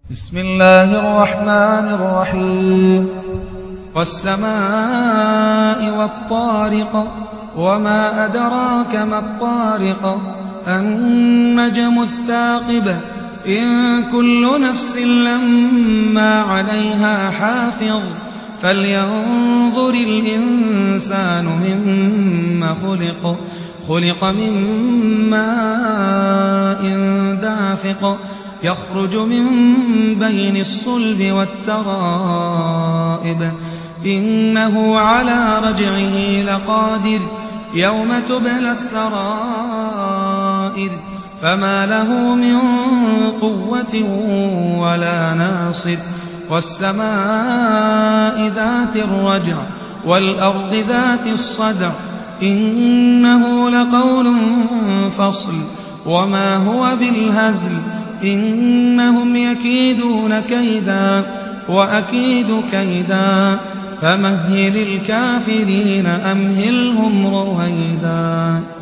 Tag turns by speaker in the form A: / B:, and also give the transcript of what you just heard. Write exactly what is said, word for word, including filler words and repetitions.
A: بسم الله الرحمن الرحيم والسماء والطارق وما أدراك ما الطارق النجم الثاقب إن كل نفس لما عليها حافظ فلينظر الإنسان مما خلق خلق من ماء دافق يخرج من بين الصلب والترائب إنه على رجعه لقادر يوم تبلى السرائر فما له من قوة ولا ناصر والسماء ذات الرجع والأرض ذات الصدع إنه لقول فصل وما هو بالهزل إنهم يكيدون كيدا وأكيد كيدا فمهل الكافرين أمهلهم رويدا.